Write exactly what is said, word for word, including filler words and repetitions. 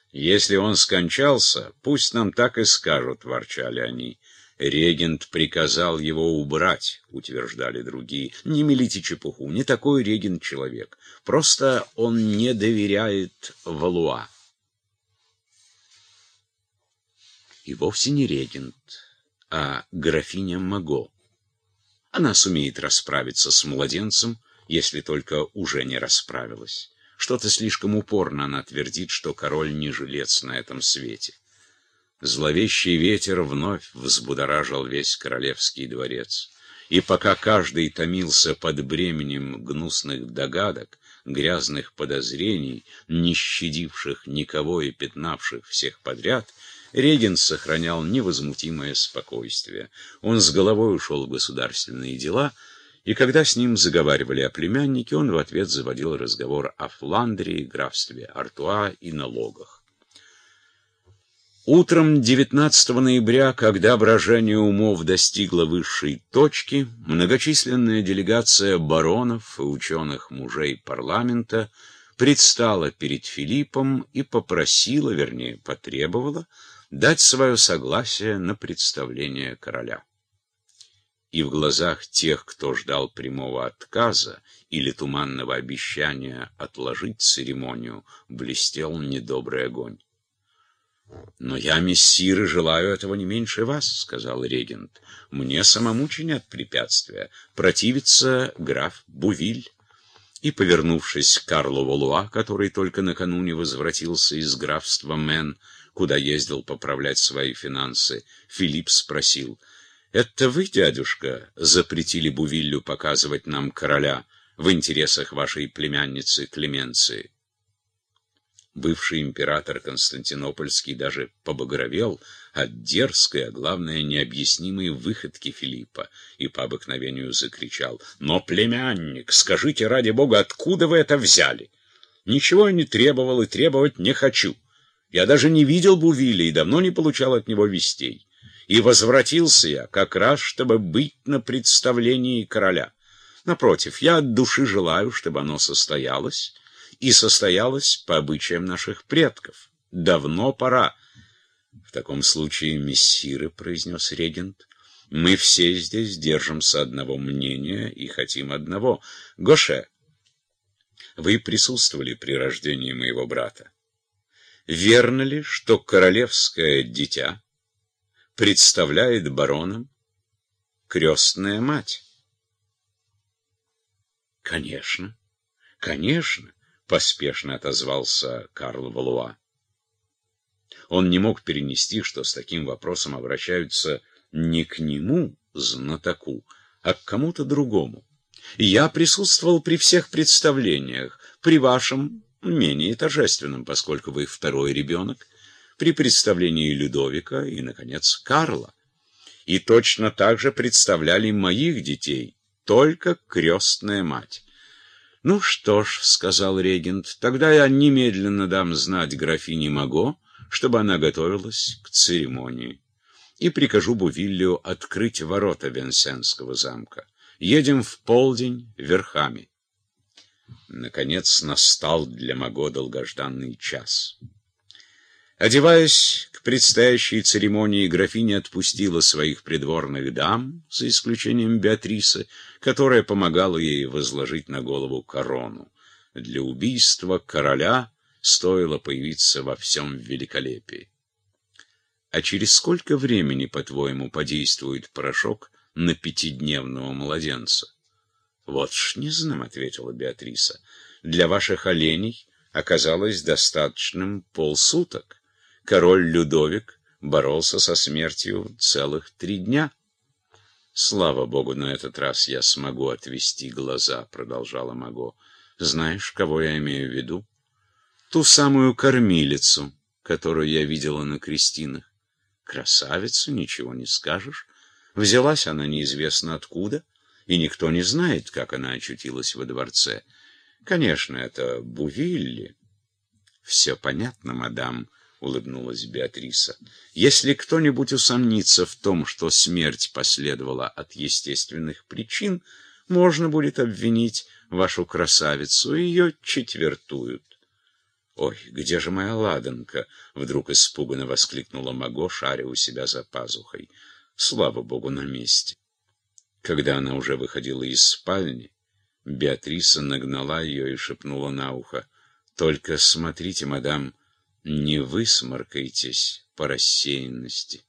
Если он скончался, пусть нам так и скажут, — ворчали они. Регент приказал его убрать, — утверждали другие. Не мелите чепуху, не такой регент человек. Просто он не доверяет Валуа. И вовсе не регент, а графиня Маго. Она сумеет расправиться с младенцем, если только уже не расправилась. Что-то слишком упорно она твердит, что король не жилец на этом свете. Зловещий ветер вновь взбудоражил весь королевский дворец. И пока каждый томился под бременем гнусных догадок, грязных подозрений, не щадивших никого и пятнавших всех подряд, регент сохранял невозмутимое спокойствие. Он с головой ушел в государственные дела, и когда с ним заговаривали о племяннике, он в ответ заводил разговор о Фландрии, графстве Артуа и налогах. Утром девятнадцатого ноября, когда брожение умов достигло высшей точки, многочисленная делегация баронов и ученых мужей парламента предстала перед Филиппом и попросила, вернее, потребовала, дать свое согласие на представление короля. И в глазах тех, кто ждал прямого отказа или туманного обещания отложить церемонию, блестел недобрый огонь. «Но я, мессиры, желаю этого не меньше вас», — сказал регент. «Мне самому чинят препятствия. Противится граф Бувиль». И, повернувшись к Карлу Валуа, который только накануне возвратился из графства Мэн, куда ездил поправлять свои финансы, Филипп спросил: «Это вы, дядюшка, запретили Бувиллю показывать нам короля в интересах вашей племянницы Клеменции?» Бывший император Константинопольский даже побагровел от дерзкой, а главное, необъяснимой выходки Филиппа и по обыкновению закричал: «Но, племянник, скажите, ради бога, откуда вы это взяли? Ничего я не требовал и требовать не хочу. Я даже не видел Бувиля и давно не получал от него вестей. И возвратился я как раз, чтобы быть на представлении короля. Напротив, я от души желаю, чтобы оно состоялось, и состоялось по обычаям наших предков. Давно пора». «В таком случае, мессиры, — произнес регент, — мы все здесь держимся одного мнения и хотим одного. Гоше, вы присутствовали при рождении моего брата. Верно ли, что королевское дитя представляет баронам крестная мать?» «Конечно, конечно», — поспешно отозвался Карл Валуа. Он не мог перенести, что с таким вопросом обращаются не к нему, знатоку, а к кому-то другому. «Я присутствовал при всех представлениях, при вашем менее торжественном, поскольку вы второй ребенок, при представлении Людовика и, наконец, Карла. И точно так же представляли моих детей, только крестная мать». «Ну что ж, — сказал регент, — тогда я немедленно дам знать графине Маго, чтобы она готовилась к церемонии, и прикажу Бувиллю открыть ворота Венсенского замка. Едем в полдень верхами». Наконец настал для Маго долгожданный час. Одеваясь к предстоящей церемонии, графиня отпустила своих придворных дам, за исключением Беатрисы, которая помогала ей возложить на голову корону. Для убийства короля стоило появиться во всем великолепии. «А через сколько времени, по-твоему, подействует порошок на пятидневного младенца?» «Вот ж не знам», — ответила Беатриса. «Для ваших оленей оказалось достаточным полсуток. Король Людовик боролся со смертью целых три дня». «Слава богу, на этот раз я смогу отвести глаза», — продолжала Маго. «Знаешь, кого я имею в виду? Ту самую кормилицу, которую я видела на крестинах. Красавица, ничего не скажешь. Взялась она неизвестно откуда, и никто не знает, как она очутилась во дворце. Конечно, это Бувилли». «Все понятно, мадам», — улыбнулась Беатриса. «Если кто-нибудь усомнится в том, что смерть последовала от естественных причин, можно будет обвинить вашу красавицу, и ее четвертуют». «Ой, где же моя ладанка?» — вдруг испуганно воскликнула Маго, шаря у себя за пазухой. Слава богу, на месте. Когда она уже выходила из спальни, Беатриса нагнала ее и шепнула на ухо: «Только смотрите, мадам, не высморкайтесь по рассеянности».